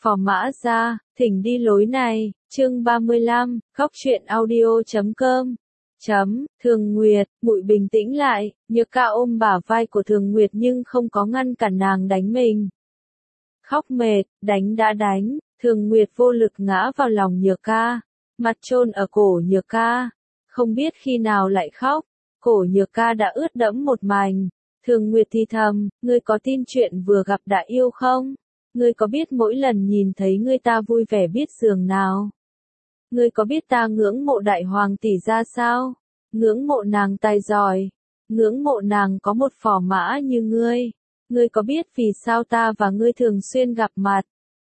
Phò Mã Gia, thỉnh đi lối này, chương 35, khóc truyện audio.com. Thường Nguyệt, Muội bình tĩnh lại, Nhược Ca ôm bả vai của Thường Nguyệt nhưng không có ngăn cản nàng đánh mình. Khóc mệt, đánh đã đánh, Thường Nguyệt vô lực ngã vào lòng Nhược Ca, mặt chôn ở cổ Nhược Ca, không biết khi nào lại khóc, cổ Nhược Ca đã ướt đẫm một mảnh. Thường Nguyệt thì thầm, ngươi có tin chuyện vừa gặp đã yêu không? Ngươi có biết mỗi lần nhìn thấy ngươi ta vui vẻ biết giường nào? Ngươi có biết ta ngưỡng mộ đại hoàng tỷ ra sao? Ngưỡng mộ nàng tài giỏi, ngưỡng mộ nàng có một phò mã như ngươi. Ngươi có biết vì sao ta và ngươi thường xuyên gặp mặt?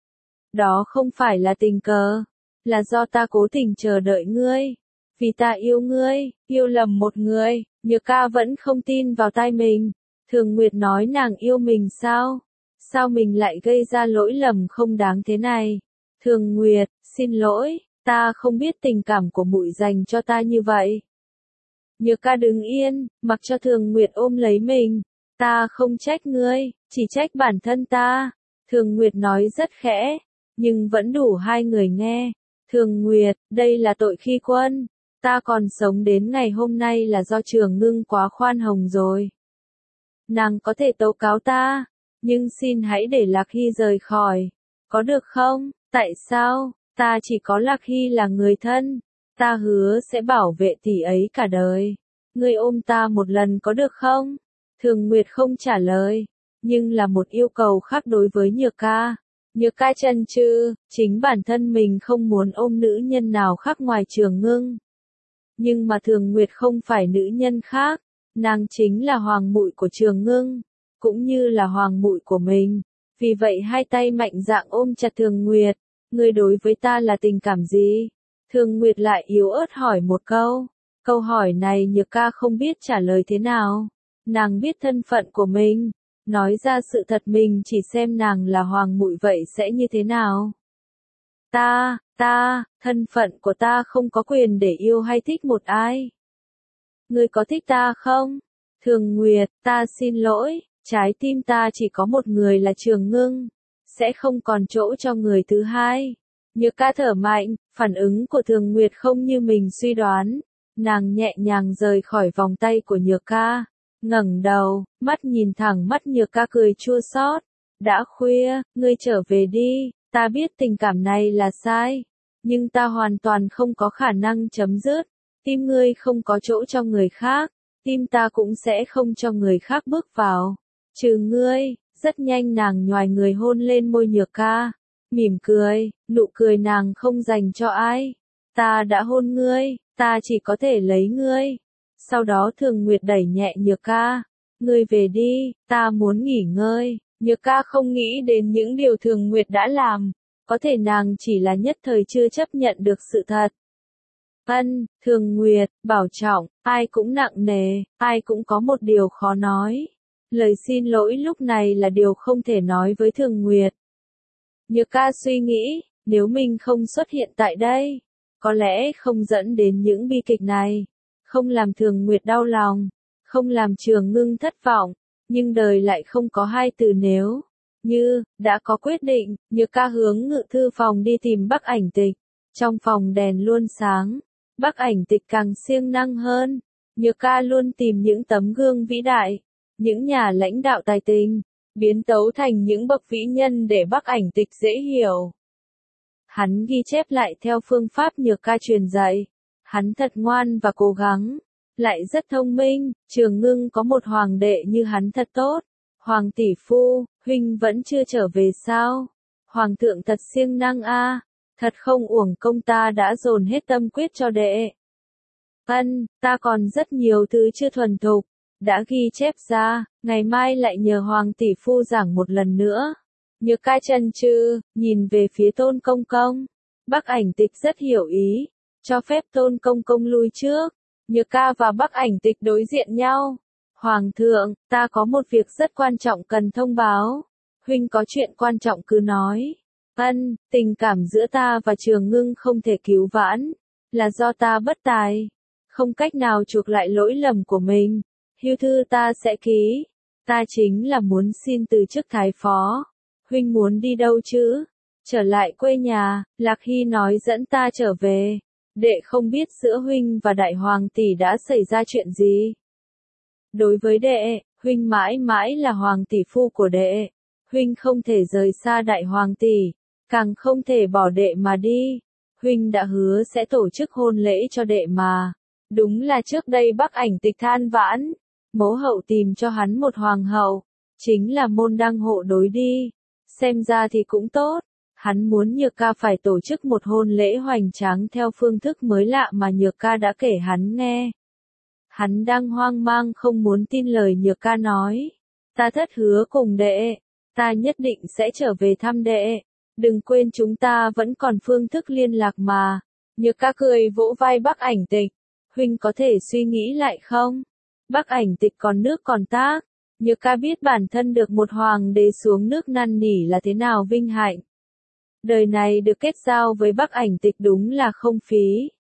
Đó không phải là tình cờ, là do ta cố tình chờ đợi ngươi. Vì ta yêu ngươi, yêu lầm một người. Nhược Ca vẫn không tin vào tai mình. Thường Nguyệt nói nàng yêu mình sao? Sao mình lại gây ra lỗi lầm không đáng thế này? Thường Nguyệt, xin lỗi, ta không biết tình cảm của muội dành cho ta như vậy. Nhược Ca đứng yên, mặc cho Thường Nguyệt ôm lấy mình. Ta không trách ngươi, chỉ trách bản thân ta. Thường Nguyệt nói rất khẽ, nhưng vẫn đủ hai người nghe. Thường Nguyệt, đây là tội khi quân. Ta còn sống đến ngày hôm nay là do Trường Ngưng quá khoan hồng rồi. Nàng có thể tố cáo ta, nhưng xin hãy để Lạc Hy rời khỏi. Có được không? Tại sao? Ta chỉ có Lạc Hy là người thân. Ta hứa sẽ bảo vệ tỷ ấy cả đời. Ngươi ôm ta một lần có được không? Thường Nguyệt không trả lời, nhưng là một yêu cầu khác đối với Nhược Ca. Nhược Ca chần chừ, chính bản thân mình không muốn ôm nữ nhân nào khác ngoài Trường Ngưng. Nhưng mà Thường Nguyệt không phải nữ nhân khác, nàng chính là hoàng muội của Trường Ngưng, cũng như là hoàng muội của mình. Vì vậy hai tay mạnh dạn ôm chặt Thường Nguyệt. Ngươi đối với ta là tình cảm gì? Thường Nguyệt lại yếu ớt hỏi một câu. Câu hỏi này Nhược Ca không biết trả lời thế nào. Nàng biết thân phận của mình, nói ra sự thật mình chỉ xem nàng là hoàng muội vậy sẽ như thế nào. Thân phận của ta không có quyền để yêu hay thích một ai. Ngươi có thích ta không? Thường Nguyệt, ta xin lỗi, trái tim ta chỉ có một người là Trường Ngưng, sẽ không còn chỗ cho người thứ hai. Nhược Ca thở mạnh, phản ứng của Thường Nguyệt không như mình suy đoán. Nàng nhẹ nhàng rời khỏi vòng tay của Nhược Ca, ngẩng đầu, mắt nhìn thẳng mắt Nhược Ca cười chua xót. Đã khuya, ngươi trở về đi, ta biết tình cảm này là sai, nhưng ta hoàn toàn không có khả năng chấm dứt. Tim ngươi không có chỗ cho người khác, tim ta cũng sẽ không cho người khác bước vào. Trừ ngươi. Rất nhanh nàng nhoài người hôn lên môi Nhược Ca, mỉm cười, nụ cười nàng không dành cho ai. Ta đã hôn ngươi, ta chỉ có thể lấy ngươi. Sau đó Thường Nguyệt đẩy nhẹ Nhược Ca, ngươi về đi, ta muốn nghỉ ngơi. Nhược Ca không nghĩ đến những điều Thường Nguyệt đã làm, có thể nàng chỉ là nhất thời chưa chấp nhận được sự thật. Thường Nguyệt, bảo trọng, ai cũng nặng nề, ai cũng có một điều khó nói. Lời xin lỗi lúc này là điều không thể nói với Thường Nguyệt. Nhược Ca suy nghĩ, nếu mình không xuất hiện tại đây, có lẽ không dẫn đến những bi kịch này, không làm Thường Nguyệt đau lòng, không làm Trường Ngưng thất vọng, nhưng đời lại không có hai từ nếu. Như, đã có quyết định, Nhược Ca hướng ngự thư phòng đi tìm Bắc Ảnh Tịch. Trong phòng đèn luôn sáng, Bắc Ảnh Tịch càng siêng năng hơn. Nhược Ca luôn tìm những tấm gương vĩ đại, những nhà lãnh đạo tài tình, biến tấu thành những bậc vĩ nhân để Bắc Ảnh Tịch dễ hiểu. Hắn ghi chép lại theo phương pháp Nhược Ca truyền dạy. Hắn thật ngoan và cố gắng, lại rất thông minh. Trường Ngưng có một hoàng đệ như hắn thật tốt. Hoàng tỷ phu, huynh vẫn chưa trở về sao? Hoàng thượng thật siêng năng a, thật không uổng công ta đã dồn hết tâm quyết cho đệ. Ta còn rất nhiều thứ chưa thuần thục, đã ghi chép ra, ngày mai lại nhờ Hoàng tỷ phu giảng một lần nữa. Nhược Ca chần chừ, nhìn về phía Tôn Công Công. Bắc Ảnh Tịch rất hiểu ý, cho phép Tôn Công Công lui trước. Nhược Ca và Bắc Ảnh Tịch đối diện nhau. Hoàng thượng, ta có một việc rất quan trọng cần thông báo. Huynh có chuyện quan trọng cứ nói. Tình cảm giữa ta và Trường Ngưng không thể cứu vãn, là do ta bất tài, không cách nào chuộc lại lỗi lầm của mình. Hưu thư ta sẽ ký. Ta chính là muốn xin từ chức thái phó. Huynh muốn đi đâu chứ? Trở lại quê nhà, Lạc Hy nói dẫn ta trở về. Đệ không biết giữa huynh và đại hoàng tỷ đã xảy ra chuyện gì. Đối với đệ, huynh mãi mãi là hoàng tỷ phu của đệ. Huynh không thể rời xa đại hoàng tỷ, càng không thể bỏ đệ mà đi. Huynh đã hứa sẽ tổ chức hôn lễ cho đệ mà. Đúng là trước đây Bắc Ảnh Tịch than vãn, mẫu hậu tìm cho hắn một hoàng hậu, chính là môn đăng hộ đối đi. Xem ra thì cũng tốt, hắn muốn Nhược Ca phải tổ chức một hôn lễ hoành tráng theo phương thức mới lạ mà Nhược Ca đã kể hắn nghe. Hắn đang hoang mang không muốn tin lời Nhược Ca nói. Ta thất hứa cùng đệ, ta nhất định sẽ trở về thăm đệ. Đừng quên chúng ta vẫn còn phương thức liên lạc mà. Nhược Ca cười vỗ vai Bắc Ảnh Tịch. Huynh có thể suy nghĩ lại không? Bắc Ảnh Tịch còn nước còn tác. Nhược Ca biết bản thân được một hoàng đế xuống nước năn nỉ là thế nào vinh hạnh. Đời này được kết giao với Bắc Ảnh Tịch đúng là không phí.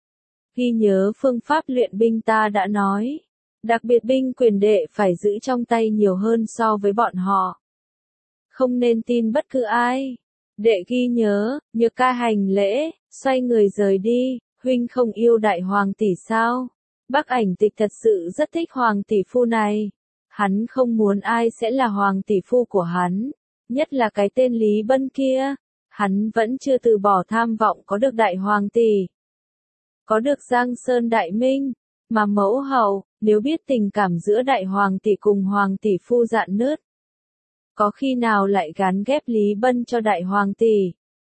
Ghi nhớ phương pháp luyện binh ta đã nói. Đặc biệt binh quyền đệ phải giữ trong tay nhiều hơn so với bọn họ. Không nên tin bất cứ ai. Đệ ghi nhớ, Nhược Ca hành lễ, xoay người rời đi. Huynh không yêu đại hoàng tỷ sao? Bắc Ảnh Tịch thật sự rất thích hoàng tỷ phu này. Hắn không muốn ai sẽ là hoàng tỷ phu của hắn. Nhất là cái tên Lý Bân kia. Hắn vẫn chưa từ bỏ tham vọng có được đại hoàng tỷ. Có được Giang Sơn Đại Minh. Mà mẫu hậu, nếu biết tình cảm giữa đại hoàng tỷ cùng hoàng tỷ phu dạn nứt. Có khi nào lại gán ghép Lý Bân cho đại hoàng tỷ.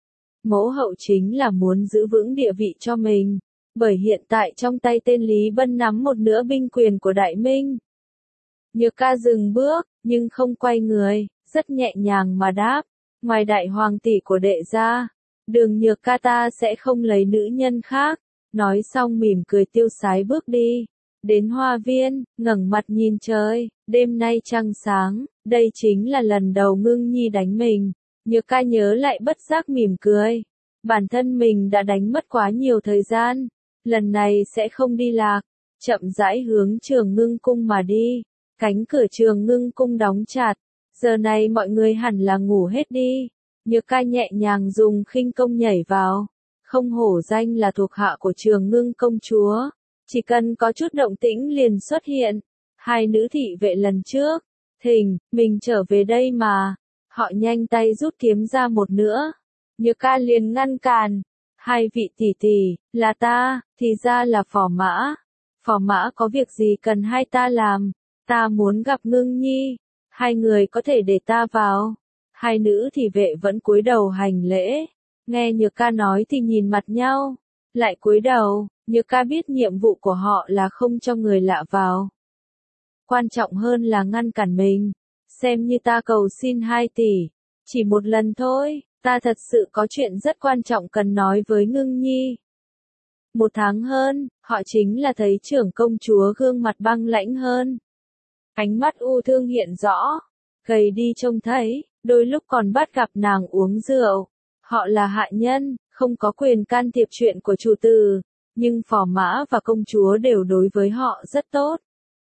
Mẫu hậu chính là muốn giữ vững địa vị cho mình. Bởi hiện tại trong tay tên Lý Bân nắm một nửa binh quyền của Đại Minh. Nhược Ca dừng bước, nhưng không quay người, rất nhẹ nhàng mà đáp. Ngoài đại hoàng tỷ của đệ ra, Đường Nhược Ca ta sẽ không lấy nữ nhân khác. Nói xong mỉm cười tiêu sái bước đi. Đến hoa viên, ngẩng mặt nhìn trời, đêm nay trăng sáng, đây chính là lần đầu Ngưng Nhi đánh mình. Nhược Ca nhớ lại bất giác mỉm cười. Bản thân mình đã đánh mất quá nhiều thời gian. Lần này sẽ không đi lạc. Chậm rãi hướng Trường Ngưng Cung mà đi. Cánh cửa Trường Ngưng Cung đóng chặt. Giờ này mọi người hẳn là ngủ hết đi. Nhược Ca nhẹ nhàng dùng khinh công nhảy vào. Không hổ danh là thuộc hạ của Trường Ngưng công chúa. Chỉ cần có chút động tĩnh liền xuất hiện. Hai nữ thị vệ lần trước. Thình, mình trở về đây mà. Họ nhanh tay rút kiếm ra một nữa. Nhược Ca liền ngăn cản. Hai vị tỷ tỷ, là ta, thì ra là Phò Mã. Phò Mã có việc gì cần hai ta làm? Ta muốn gặp Ngưng Nhi. Hai người có thể để ta vào. Hai nữ thị vệ vẫn cúi đầu hành lễ. Nghe Nhược Ca nói thì nhìn mặt nhau. Lại cúi đầu, Nhược Ca biết nhiệm vụ của họ là không cho người lạ vào. Quan trọng hơn là ngăn cản mình. Xem như ta cầu xin 2 tỷ. Chỉ một lần thôi, ta thật sự có chuyện rất quan trọng cần nói với Ngưng Nhi. 1 tháng hơn, họ chính là thấy trưởng công chúa gương mặt băng lãnh hơn. Ánh mắt u thương hiện rõ. Gầy đi trông thấy, đôi lúc còn bắt gặp nàng uống rượu. Họ là hạ nhân, không có quyền can thiệp chuyện của chủ tử. Nhưng Phò Mã và công chúa đều đối với họ rất tốt.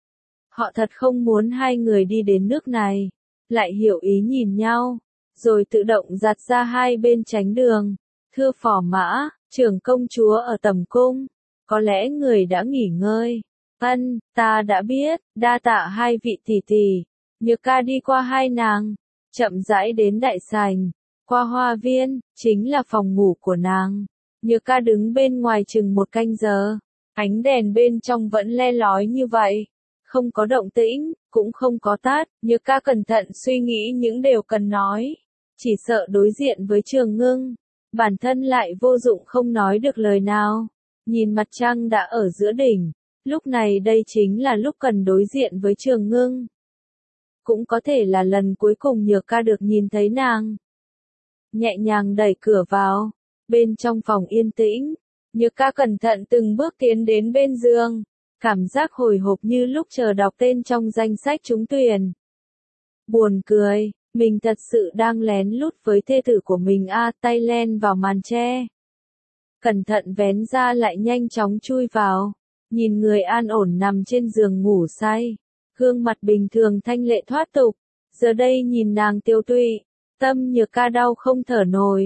Họ thật không muốn hai người đi đến nước này. Lại hiểu ý nhìn nhau. Rồi tự động giặt ra hai bên tránh đường. Thưa Phò Mã, trưởng công chúa ở tầm cung. Có lẽ người đã nghỉ ngơi. Ân, ta đã biết, đa tạ hai vị tỷ tỷ. Nhược Ca đi qua hai nàng. Chậm rãi đến đại sảnh. Qua hoa viên, chính là phòng ngủ của nàng. Nhược Ca đứng bên ngoài chừng 1 canh giờ. Ánh đèn bên trong vẫn le lói như vậy. Không có động tĩnh, cũng không có tắt. Nhược Ca cẩn thận suy nghĩ những điều cần nói. Chỉ sợ đối diện với Trường Ngưng. Bản thân lại vô dụng không nói được lời nào. Nhìn mặt trăng đã ở giữa đỉnh. Lúc này đây chính là lúc cần đối diện với Trường Ngưng. Cũng có thể là lần cuối cùng Nhược Ca được nhìn thấy nàng. Nhẹ nhàng đẩy cửa vào. Bên trong phòng yên tĩnh. Nhược Ca cẩn thận từng bước tiến đến bên giường. Cảm giác hồi hộp như lúc chờ đọc tên trong danh sách trúng tuyển. Buồn cười, mình thật sự đang lén lút với thê tử của mình tay len vào màn che. Cẩn thận vén ra lại nhanh chóng chui vào. Nhìn người an ổn nằm trên giường ngủ say. Gương mặt bình thường thanh lệ thoát tục. Giờ đây nhìn nàng tiêu tụy. Tâm Nhược Ca đau không thở nổi.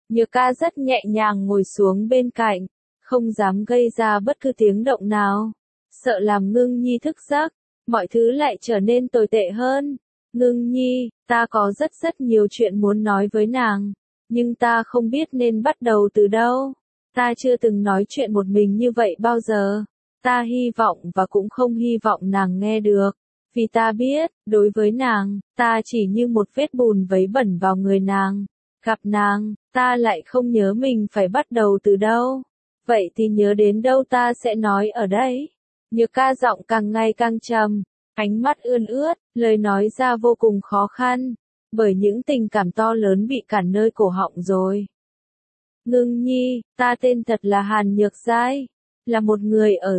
Nhược ca rất nhẹ nhàng ngồi xuống bên cạnh, không dám gây ra bất cứ tiếng động nào. Sợ làm Ngưng Nhi thức giấc, mọi thứ lại trở nên tồi tệ hơn. Ngưng Nhi, ta có rất nhiều chuyện muốn nói với nàng, nhưng ta không biết nên bắt đầu từ đâu. Ta chưa từng nói chuyện một mình như vậy bao giờ. Ta hy vọng và cũng không hy vọng nàng nghe được. Vì ta biết, đối với nàng, ta chỉ như một vết bùn vấy bẩn vào người nàng. Gặp nàng, ta lại không nhớ mình phải bắt đầu từ đâu. Vậy thì nhớ đến đâu ta sẽ nói ở đây. Nhược ca giọng càng ngày càng trầm, ánh mắt ươn ướt, lời nói ra vô cùng khó khăn, bởi những tình cảm to lớn bị cản nơi cổ họng rồi. Ngưng Nhi, ta tên thật là Hàn Nhược Giai, là một người ở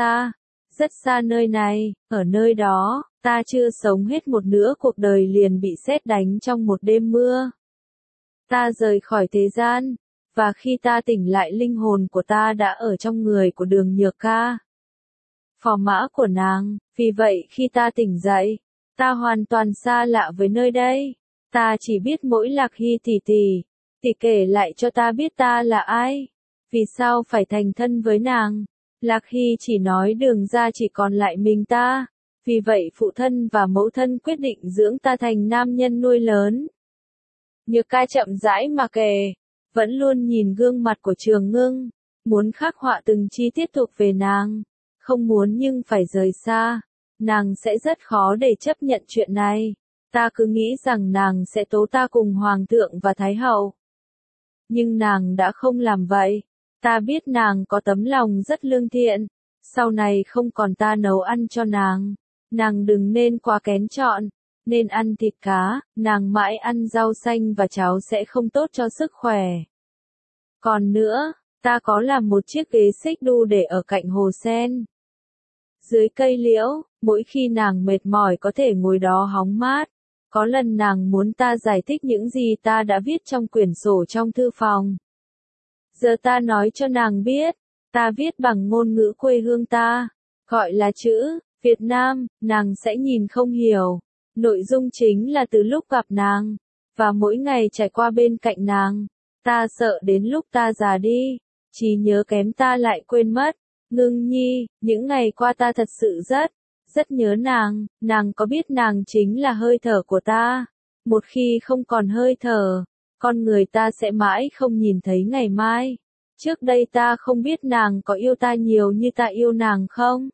rất xa nơi này, ở nơi đó, ta chưa sống hết một nửa cuộc đời liền bị sét đánh trong một đêm mưa. Ta rời khỏi thế gian, và khi ta tỉnh lại linh hồn của ta đã ở trong người của Đường Nhược ca, phò mã của nàng. Vì vậy khi ta tỉnh dậy, ta hoàn toàn xa lạ với nơi đây. Ta chỉ biết mỗi Lạc Hy tỷ kể lại cho ta biết ta là ai, vì sao phải thành thân với nàng. Lạc Hy chỉ nói Đường ra chỉ còn lại mình ta, vì vậy phụ thân và mẫu thân quyết định dưỡng ta thành nam nhân nuôi lớn. Nhược ca chậm rãi mà kể, vẫn luôn nhìn gương mặt của Trường Ngưng, muốn khắc họa từng chi tiết thuộc về nàng, không muốn nhưng phải rời xa, nàng sẽ rất khó để chấp nhận chuyện này. Ta cứ nghĩ rằng nàng sẽ tố ta cùng Hoàng thượng và Thái hậu. Nhưng nàng đã không làm vậy. Ta biết nàng có tấm lòng rất lương thiện. Sau này không còn ta nấu ăn cho nàng. Nàng đừng nên quá kén chọn. Nên ăn thịt cá, nàng mãi ăn rau xanh và cháo sẽ không tốt cho sức khỏe. Còn nữa, ta có làm một chiếc ghế xích đu để ở cạnh hồ sen. Dưới cây liễu, mỗi khi nàng mệt mỏi có thể ngồi đó hóng mát. Có lần nàng muốn ta giải thích những gì ta đã viết trong quyển sổ trong thư phòng. Giờ ta nói cho nàng biết, ta viết bằng ngôn ngữ quê hương ta, gọi là chữ Việt Nam, nàng sẽ nhìn không hiểu. Nội dung chính là từ lúc gặp nàng, và mỗi ngày trải qua bên cạnh nàng, ta sợ đến lúc ta già đi, trí nhớ kém ta lại quên mất. Ngưng Nhi, những ngày qua ta thật sự rất nhớ nàng có biết nàng chính là hơi thở của ta. Một khi không còn hơi thở, con người ta sẽ mãi không nhìn thấy ngày mai. Trước đây ta không biết nàng có yêu ta nhiều như ta yêu nàng không?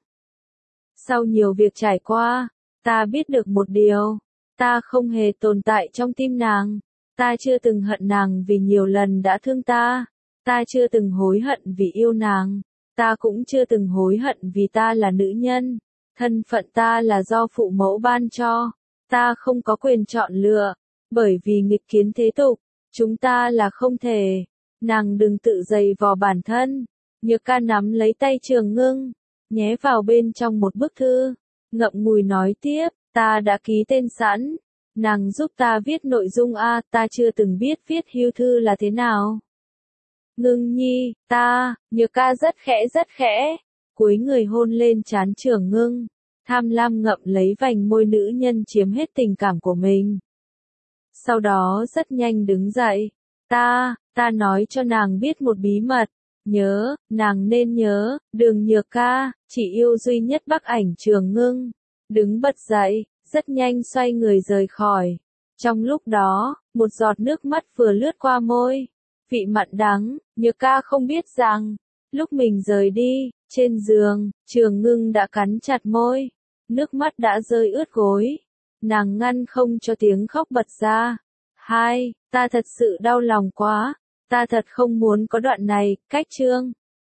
Sau nhiều việc trải qua, ta biết được một điều, ta không hề tồn tại trong tim nàng. Ta chưa từng hận nàng vì nhiều lần đã thương ta. Ta chưa từng hối hận vì yêu nàng. Ta cũng chưa từng hối hận vì ta là nữ nhân. Thân phận ta là do phụ mẫu ban cho. Ta không có quyền chọn lựa, bởi vì nghịch kiến thế tục, chúng ta là không thể. Nàng đừng tự dày vò bản thân. Nhược ca nắm lấy tay Trường Ngưng, nhé vào bên trong một bức thư, ngậm ngùi nói tiếp, ta đã ký tên sẵn. Nàng giúp ta viết nội dung ta chưa từng biết viết hưu thư là thế nào. Ngưng Nhi, Nhược ca rất khẽ, cúi người hôn lên trán Trường Ngưng, tham lam ngậm lấy vành môi nữ nhân chiếm hết tình cảm của mình. Sau đó rất nhanh đứng dậy, ta nói cho nàng biết một bí mật, nàng nên nhớ, Đường Nhược ca, chỉ yêu duy nhất Bắc Ảnh. Trường Ngưng đứng bật dậy, rất nhanh xoay người rời khỏi. Trong lúc đó, một giọt nước mắt vừa lướt qua môi, vị mặn đắng. Nhược ca không biết rằng, lúc mình rời đi, trên giường, Trường Ngưng đã cắn chặt môi, nước mắt đã rơi ướt gối. Nàng ngăn không cho tiếng khóc bật ra. Ta thật sự đau lòng quá, ta thật không muốn có đoạn này. Cách chương